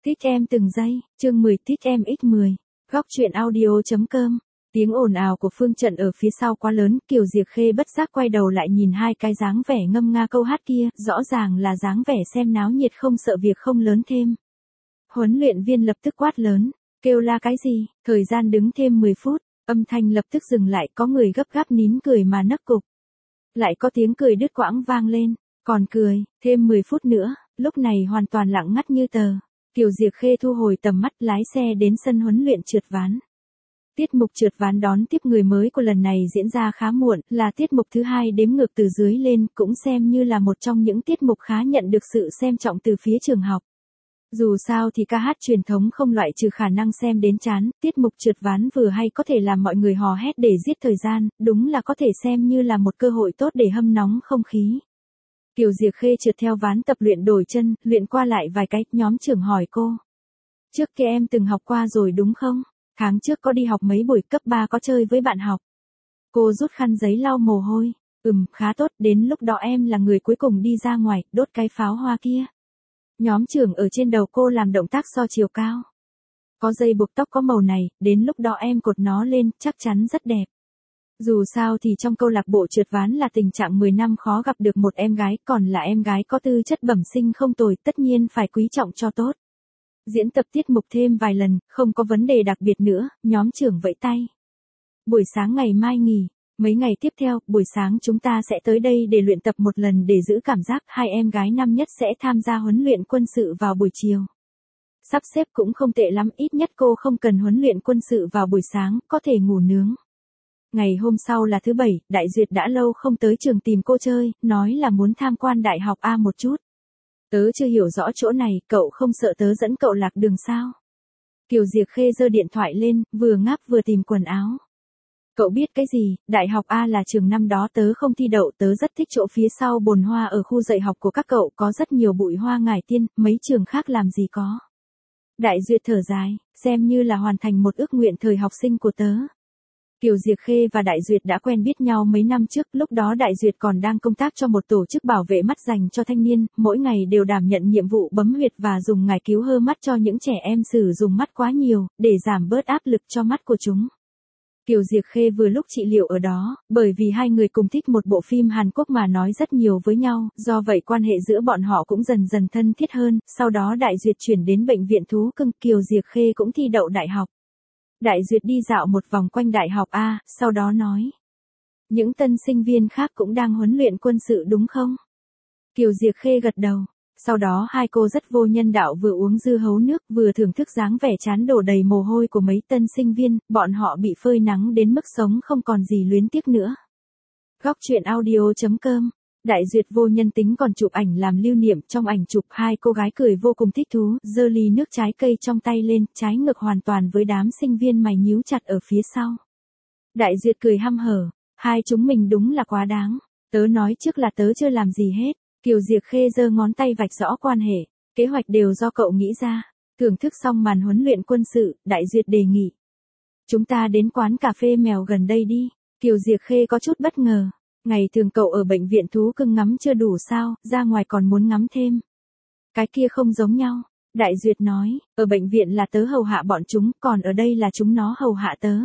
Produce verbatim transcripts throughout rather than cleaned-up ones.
Thích em từng giây, chương mười thích em x mười. Góc truyện audio.com. Tiếng ồn ào của phương trận ở phía sau quá lớn, Kiều Diệp Khê bất giác quay đầu lại nhìn hai cái dáng vẻ ngâm nga câu hát kia, rõ ràng là dáng vẻ xem náo nhiệt không sợ việc không lớn thêm. Huấn luyện viên lập tức quát lớn, kêu la cái gì, thời gian đứng thêm mười phút, âm thanh lập tức dừng lại, có người gấp gáp nín cười mà nấc cục. Lại có tiếng cười đứt quãng vang lên, còn cười, thêm mười phút nữa, lúc này hoàn toàn lặng ngắt như tờ. Kiều Diệp Khê thu hồi tầm mắt lái xe đến sân huấn luyện trượt ván. Tiết mục trượt ván đón tiếp người mới của lần này diễn ra khá muộn, là tiết mục thứ hai đếm ngược từ dưới lên, cũng xem như là một trong những tiết mục khá nhận được sự xem trọng từ phía trường học. Dù sao thì ca hát truyền thống không loại trừ khả năng xem đến chán, tiết mục trượt ván vừa hay có thể làm mọi người hò hét để giết thời gian, đúng là có thể xem như là một cơ hội tốt để hâm nóng không khí. Kiều Diệp Khê trượt theo ván tập luyện đổi chân, luyện qua lại vài cái, nhóm trưởng hỏi cô. Trước kia em từng học qua rồi đúng không? Tháng trước có đi học mấy buổi, cấp ba có chơi với bạn học. Cô rút khăn giấy lau mồ hôi. Ừm, khá tốt, đến lúc đó em là người cuối cùng đi ra ngoài, đốt cái pháo hoa kia. Nhóm trưởng ở trên đầu cô làm động tác so chiều cao. Có dây buộc tóc có màu này, đến lúc đó em cột nó lên, chắc chắn rất đẹp. Dù sao thì trong câu lạc bộ trượt ván là tình trạng mười năm khó gặp được một em gái, còn là em gái có tư chất bẩm sinh không tồi, tất nhiên phải quý trọng cho tốt. Diễn tập tiết mục thêm vài lần, không có vấn đề đặc biệt nữa, nhóm trưởng vẫy tay. Buổi sáng ngày mai nghỉ, mấy ngày tiếp theo, buổi sáng chúng ta sẽ tới đây để luyện tập một lần để giữ cảm giác, hai em gái năm nhất sẽ tham gia huấn luyện quân sự vào buổi chiều. Sắp xếp cũng không tệ lắm, ít nhất cô không cần huấn luyện quân sự vào buổi sáng, có thể ngủ nướng. Ngày hôm sau là thứ bảy, Đại Duyệt đã lâu không tới trường tìm cô chơi, nói là muốn tham quan đại học A một chút. Tớ chưa hiểu rõ chỗ này, cậu không sợ tớ dẫn cậu lạc đường sao? Kiều Diệp Khê giơ điện thoại lên, vừa ngáp vừa tìm quần áo. Cậu biết cái gì, đại học A là trường năm đó tớ không thi đậu, tớ rất thích chỗ phía sau bồn hoa ở khu dạy học của các cậu, có rất nhiều bụi hoa ngải tiên, mấy trường khác làm gì có. Đại Duyệt thở dài, xem như là hoàn thành một ước nguyện thời học sinh của tớ. Kiều Diệp Khê và Đại Duyệt đã quen biết nhau mấy năm trước, lúc đó Đại Duyệt còn đang công tác cho một tổ chức bảo vệ mắt dành cho thanh niên, mỗi ngày đều đảm nhận nhiệm vụ bấm huyệt và dùng ngải cứu hơ mắt cho những trẻ em sử dụng mắt quá nhiều, để giảm bớt áp lực cho mắt của chúng. Kiều Diệp Khê vừa lúc trị liệu ở đó, bởi vì hai người cùng thích một bộ phim Hàn Quốc mà nói rất nhiều với nhau, do vậy quan hệ giữa bọn họ cũng dần dần thân thiết hơn, sau đó Đại Duyệt chuyển đến bệnh viện thú cưng, Kiều Diệp Khê cũng thi đậu đại học. Đại Duyệt đi dạo một vòng quanh đại học A, sau đó nói. Những tân sinh viên khác cũng đang huấn luyện quân sự đúng không? Kiều Diệp Khê gật đầu. Sau đó hai cô rất vô nhân đạo vừa uống dưa hấu nước vừa thưởng thức dáng vẻ chán đổ đầy mồ hôi của mấy tân sinh viên, bọn họ bị phơi nắng đến mức sống không còn gì luyến tiếc nữa. Góc truyện audio.com. Đại Duyệt vô nhân tính còn chụp ảnh làm lưu niệm, trong ảnh chụp hai cô gái cười vô cùng thích thú, giơ ly nước trái cây trong tay lên, trái ngược hoàn toàn với đám sinh viên mày nhíu chặt ở phía sau. Đại Duyệt cười hăm hở, hai chúng mình đúng là quá đáng, tớ nói trước là tớ chưa làm gì hết. Kiều Diệp Khê giơ ngón tay vạch rõ quan hệ, kế hoạch đều do cậu nghĩ ra. Thưởng thức xong màn huấn luyện quân sự, Đại Duyệt đề nghị. Chúng ta đến quán cà phê mèo gần đây đi. Kiều Diệp Khê có chút bất ngờ. Ngày thường cậu ở bệnh viện thú cưng ngắm chưa đủ sao, ra ngoài còn muốn ngắm thêm. Cái kia không giống nhau. Đại Duyệt nói, ở bệnh viện là tớ hầu hạ bọn chúng, còn ở đây là chúng nó hầu hạ tớ.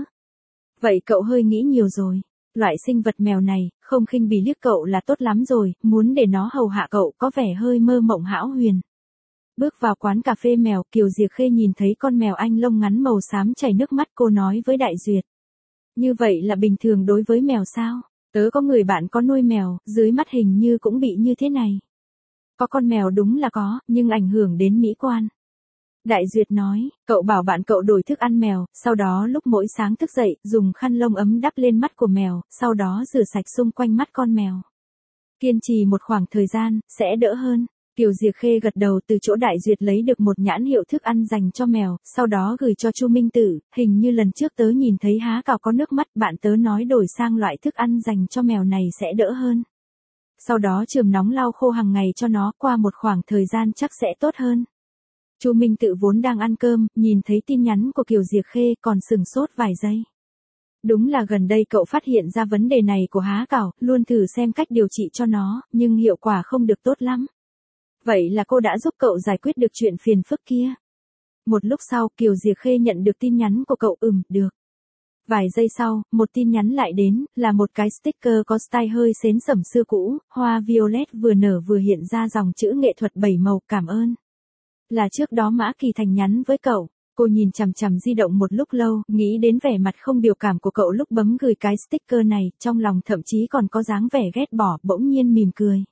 Vậy cậu hơi nghĩ nhiều rồi. Loại sinh vật mèo này, không khinh bỉ liếc cậu là tốt lắm rồi, muốn để nó hầu hạ cậu có vẻ hơi mơ mộng hão huyền. Bước vào quán cà phê mèo, Kiều Diệp Khê nhìn thấy con mèo Anh lông ngắn màu xám chảy nước mắt, cô nói với Đại Duyệt. Như vậy là bình thường đối với mèo sao? Tớ có người bạn có nuôi mèo, dưới mắt hình như cũng bị như thế này. Có con mèo đúng là có, nhưng ảnh hưởng đến mỹ quan. Đại Duyệt nói, cậu bảo bạn cậu đổi thức ăn mèo, sau đó lúc mỗi sáng thức dậy, dùng khăn lông ấm đắp lên mắt của mèo, sau đó rửa sạch xung quanh mắt con mèo. Kiên trì một khoảng thời gian, sẽ đỡ hơn. Kiều Diệp Khê gật đầu, từ chỗ Đại Duyệt lấy được một nhãn hiệu thức ăn dành cho mèo, sau đó gửi cho Chu Minh Tử, hình như lần trước tớ nhìn thấy há cào có nước mắt, bạn tớ nói đổi sang loại thức ăn dành cho mèo này sẽ đỡ hơn. Sau đó chườm nóng lau khô hàng ngày cho nó, qua một khoảng thời gian chắc sẽ tốt hơn. Chu Minh Tự vốn đang ăn cơm, nhìn thấy tin nhắn của Kiều Diệp Khê còn sừng sốt vài giây. Đúng là gần đây cậu phát hiện ra vấn đề này của há cào, luôn thử xem cách điều trị cho nó, nhưng hiệu quả không được tốt lắm. Vậy là cô đã giúp cậu giải quyết được chuyện phiền phức kia. Một lúc sau, Kiều Diệp Khê nhận được tin nhắn của cậu. Ừm, được. Vài giây sau, một tin nhắn lại đến, là một cái sticker có style hơi xến xẩm xưa cũ, hoa violet vừa nở vừa hiện ra dòng chữ nghệ thuật bảy màu cảm ơn. Là trước đó Mã Kỳ Thành nhắn với cậu. Cô nhìn chằm chằm di động một lúc lâu, nghĩ đến vẻ mặt không biểu cảm của cậu lúc bấm gửi cái sticker này, trong lòng thậm chí còn có dáng vẻ ghét bỏ, bỗng nhiên mỉm cười.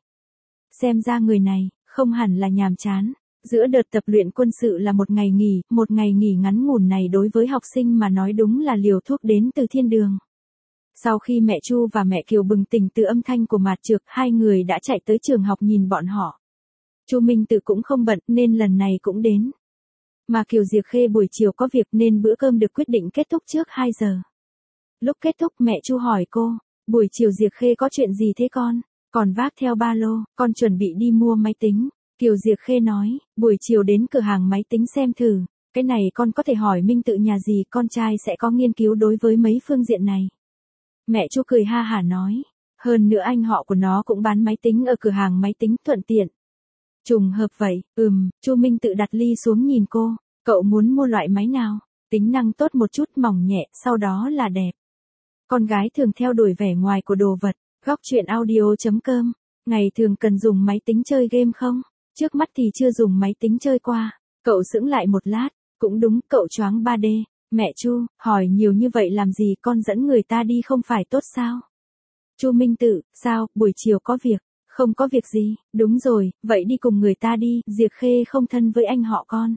Xem ra người này, không hẳn là nhàm chán. Giữa đợt tập luyện quân sự là một ngày nghỉ, một ngày nghỉ ngắn ngủn này đối với học sinh mà nói đúng là liều thuốc đến từ thiên đường. Sau khi mẹ Chu và mẹ Kiều bừng tỉnh từ âm thanh của Mạt Trược, hai người đã chạy tới trường học nhìn bọn họ. Chu Minh Tự cũng không bận nên lần này cũng đến. Mà Kiều Diệp Khê buổi chiều có việc nên bữa cơm được quyết định kết thúc trước hai giờ. Lúc kết thúc mẹ Chu hỏi cô, buổi chiều Diệp Khê có chuyện gì thế con? Còn vác theo ba lô, con chuẩn bị đi mua máy tính. Kiều Diệp Khê nói, buổi chiều đến cửa hàng máy tính xem thử, cái này con có thể hỏi Minh Tự nhà gì, con trai sẽ có nghiên cứu đối với mấy phương diện này. Mẹ Chu cười ha hả nói, hơn nữa anh họ của nó cũng bán máy tính ở cửa hàng máy tính thuận tiện. Trùng hợp vậy, ừm, Chu Minh Tự đặt ly xuống nhìn cô, cậu muốn mua loại máy nào? Tính năng tốt một chút, mỏng nhẹ, sau đó là đẹp. Con gái thường theo đuổi vẻ ngoài của đồ vật. Góc truyện audio chấm com. Ngày thường cần dùng máy tính chơi game không? Trước mắt thì chưa dùng máy tính chơi qua. Cậu sững lại một lát, cũng đúng, cậu choáng ba D. Mẹ Chu, hỏi nhiều như vậy làm gì, con dẫn người ta đi không phải tốt sao? Chu Minh Tự, sao, buổi chiều có việc? Không có việc gì, đúng rồi, vậy đi cùng người ta đi, Diệp Khê không thân với anh họ con.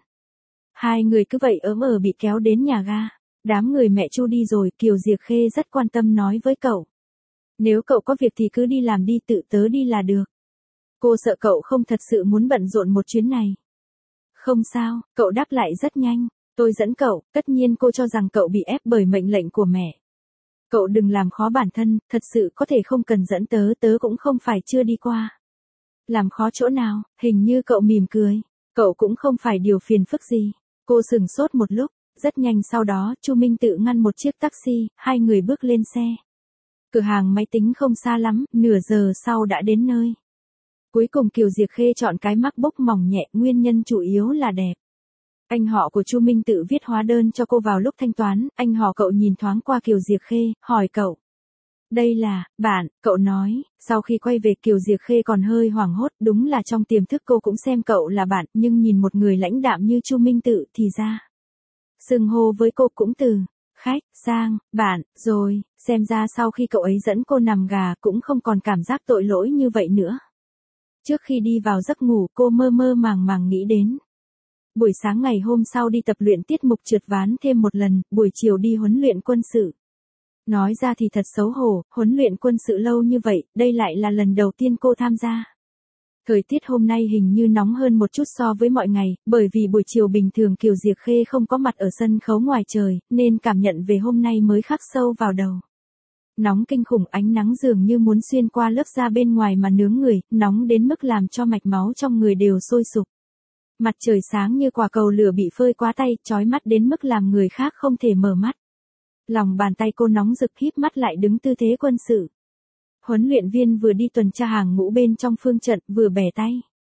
Hai người cứ vậy ớm ở bị kéo đến nhà ga. Đám người mẹ Chu đi rồi, Kiều Diệp Khê rất quan tâm nói với cậu. Nếu cậu có việc thì cứ đi làm đi, tự tớ đi là được. Cô sợ cậu không thật sự muốn bận rộn một chuyến này. Không sao, cậu đáp lại rất nhanh. Tôi dẫn cậu, tất nhiên cô cho rằng cậu bị ép bởi mệnh lệnh của mẹ. Cậu đừng làm khó bản thân, thật sự có thể không cần dẫn tớ, tớ cũng không phải chưa đi qua. Làm khó chỗ nào, hình như cậu mỉm cười. Cậu cũng không phải điều phiền phức gì. Cô sừng sốt một lúc, rất nhanh sau đó, Chu Minh Tự ngăn một chiếc taxi, hai người bước lên xe. Cửa hàng máy tính không xa lắm, nửa giờ sau đã đến nơi. Cuối cùng Kiều Diệp Khê chọn cái MacBook mỏng nhẹ, nguyên nhân chủ yếu là đẹp. Anh họ của Chu Minh Tự viết hóa đơn cho cô vào lúc thanh toán, anh họ cậu nhìn thoáng qua Kiều Diệp Khê, hỏi cậu. Đây là, bạn, cậu nói, sau khi quay về Kiều Diệp Khê còn hơi hoảng hốt, đúng là trong tiềm thức cô cũng xem cậu là bạn, nhưng nhìn một người lãnh đạm như Chu Minh Tự thì ra. Xưng hô với cô cũng từ khách sang bạn, rồi, xem ra sau khi cậu ấy dẫn cô nằm gà cũng không còn cảm giác tội lỗi như vậy nữa. Trước khi đi vào giấc ngủ cô mơ mơ màng màng nghĩ đến. Buổi sáng ngày hôm sau đi tập luyện tiết mục trượt ván thêm một lần, buổi chiều đi huấn luyện quân sự. Nói ra thì thật xấu hổ, huấn luyện quân sự lâu như vậy, đây lại là lần đầu tiên cô tham gia. Thời tiết hôm nay hình như nóng hơn một chút so với mọi ngày, bởi vì buổi chiều bình thường Kiều Diệp Khê không có mặt ở sân khấu ngoài trời, nên cảm nhận về hôm nay mới khắc sâu vào đầu. Nóng kinh khủng, ánh nắng dường như muốn xuyên qua lớp da bên ngoài mà nướng người, nóng đến mức làm cho mạch máu trong người đều sôi sục. Mặt trời sáng như quả cầu lửa bị phơi quá tay, chói mắt đến mức làm người khác không thể mở mắt. Lòng bàn tay cô nóng rực, híp mắt lại đứng tư thế quân sự. Huấn luyện viên vừa đi tuần tra hàng ngũ bên trong phương trận, vừa bẻ tay.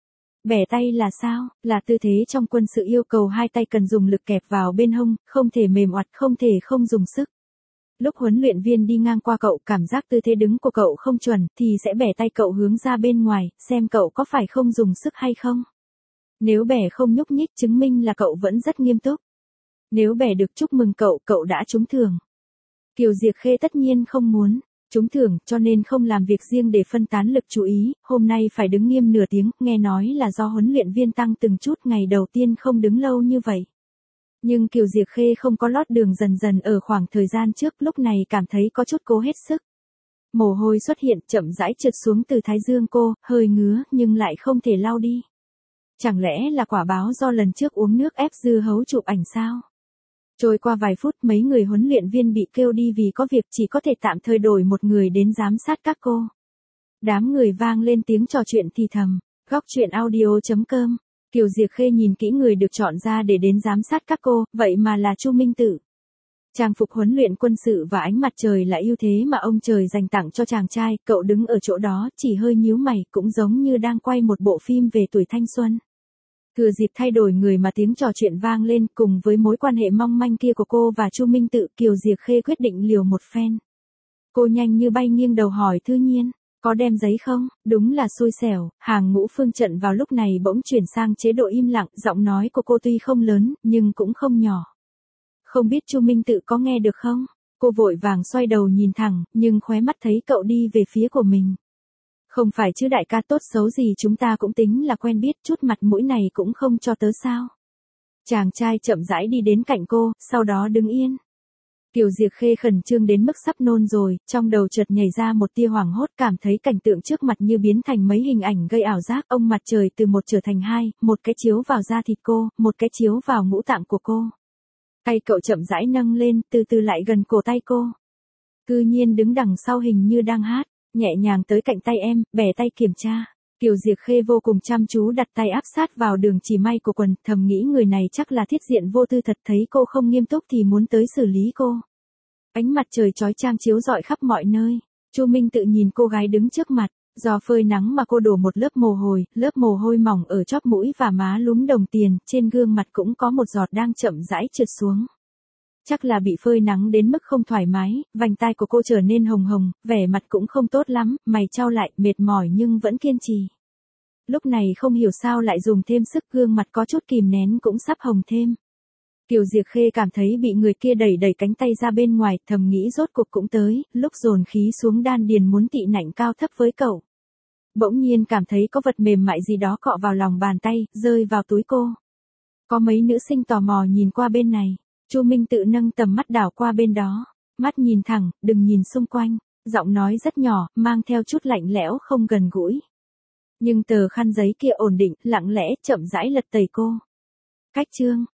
Bẻ tay là sao? Là tư thế trong quân sự yêu cầu hai tay cần dùng lực kẹp vào bên hông, không thể mềm oặt, không thể không dùng sức. Lúc huấn luyện viên đi ngang qua cậu, cảm giác tư thế đứng của cậu không chuẩn, thì sẽ bẻ tay cậu hướng ra bên ngoài, xem cậu có phải không dùng sức hay không. Nếu bẻ không nhúc nhích chứng minh là cậu vẫn rất nghiêm túc. Nếu bẻ được chúc mừng cậu, cậu đã trúng thưởng. Kiều Diệp Khê tất nhiên không muốn trúng thưởng, cho nên không làm việc riêng để phân tán lực chú ý, hôm nay phải đứng nghiêm nửa tiếng, nghe nói là do huấn luyện viên tăng từng chút, ngày đầu tiên không đứng lâu như vậy. Nhưng Kiều Diệp Khê không có lót đường dần dần ở khoảng thời gian trước, lúc này cảm thấy có chút cố hết sức. Mồ hôi xuất hiện, chậm rãi trượt xuống từ thái dương cô, hơi ngứa, nhưng lại không thể lau đi. Chẳng lẽ là quả báo do lần trước uống nước ép dưa hấu chụp ảnh sao? Trôi qua vài phút mấy người huấn luyện viên bị kêu đi vì có việc, chỉ có thể tạm thời đổi một người đến giám sát các cô. Đám người vang lên tiếng trò chuyện thì thầm. Góc truyện audio chấm com. Kiều Diệp Khê nhìn kỹ người được chọn ra để đến giám sát các cô, vậy mà là Chu Minh Tự. Trang phục huấn luyện quân sự và ánh mặt trời là ưu thế mà ông trời dành tặng cho chàng trai, cậu đứng ở chỗ đó chỉ hơi nhíu mày, cũng giống như đang quay một bộ phim về tuổi thanh xuân. Thừa dịp thay đổi người mà tiếng trò chuyện vang lên, cùng với mối quan hệ mong manh kia của cô và Chu Minh Tự, Kiều Diệp Khê quyết định liều một phen. Cô nhanh như bay nghiêng đầu hỏi Thư Nhiên, có đem giấy không? Đúng là xui xẻo, hàng ngũ Phương Trận vào lúc này bỗng chuyển sang chế độ im lặng, giọng nói của cô tuy không lớn, nhưng cũng không nhỏ. Không biết Chu Minh Tự có nghe được không? Cô vội vàng xoay đầu nhìn thẳng, nhưng khóe mắt thấy cậu đi về phía của mình. Không phải chứ đại ca, tốt xấu gì chúng ta cũng tính là quen biết, chút mặt mũi này cũng không cho tớ sao? Chàng trai chậm rãi đi đến cạnh cô, sau đó đứng yên. Kiều Diệp Khê khẩn trương đến mức sắp nôn rồi, trong đầu chợt nhảy ra một tia hoảng hốt, cảm thấy cảnh tượng trước mặt như biến thành mấy hình ảnh gây ảo giác, ông mặt trời từ một trở thành hai, một cái chiếu vào da thịt cô, một cái chiếu vào ngũ tạng của cô. Tay cậu chậm rãi nâng lên, từ từ lại gần cổ tay cô. Cư nhiên đứng đằng sau hình như đang hát, nhẹ nhàng tới cạnh tay em, bẻ tay kiểm tra. Kiều Diệp Khê vô cùng chăm chú đặt tay áp sát vào đường chỉ may của quần, thầm nghĩ người này chắc là thiết diện vô tư thật, thấy cô không nghiêm túc thì muốn tới xử lý cô. Ánh mặt trời chói chang chiếu rọi khắp mọi nơi. Chu Minh Tự nhìn cô gái đứng trước mặt, do phơi nắng mà cô đổ một lớp mồ hôi, lớp mồ hôi mỏng ở chóp mũi và má lúm đồng tiền, trên gương mặt cũng có một giọt đang chậm rãi trượt xuống. Chắc là bị phơi nắng đến mức không thoải mái, vành tai của cô trở nên hồng hồng, vẻ mặt cũng không tốt lắm, mày chau lại, mệt mỏi nhưng vẫn kiên trì. Lúc này không hiểu sao lại dùng thêm sức, gương mặt có chút kìm nén cũng sắp hồng thêm. Kiều Diệp Khê cảm thấy bị người kia đẩy đẩy cánh tay ra bên ngoài, thầm nghĩ rốt cuộc cũng tới, lúc dồn khí xuống đan điền muốn tị nạnh cao thấp với cậu. Bỗng nhiên cảm thấy có vật mềm mại gì đó cọ vào lòng bàn tay, rơi vào túi cô. Có mấy nữ sinh tò mò nhìn qua bên này. Chu Minh Tự nâng tầm mắt đảo qua bên đó, mắt nhìn thẳng, đừng nhìn xung quanh, giọng nói rất nhỏ, mang theo chút lạnh lẽo không gần gũi. Nhưng tờ khăn giấy kia ổn định, lặng lẽ, chậm rãi lật tẩy cô. Cách chương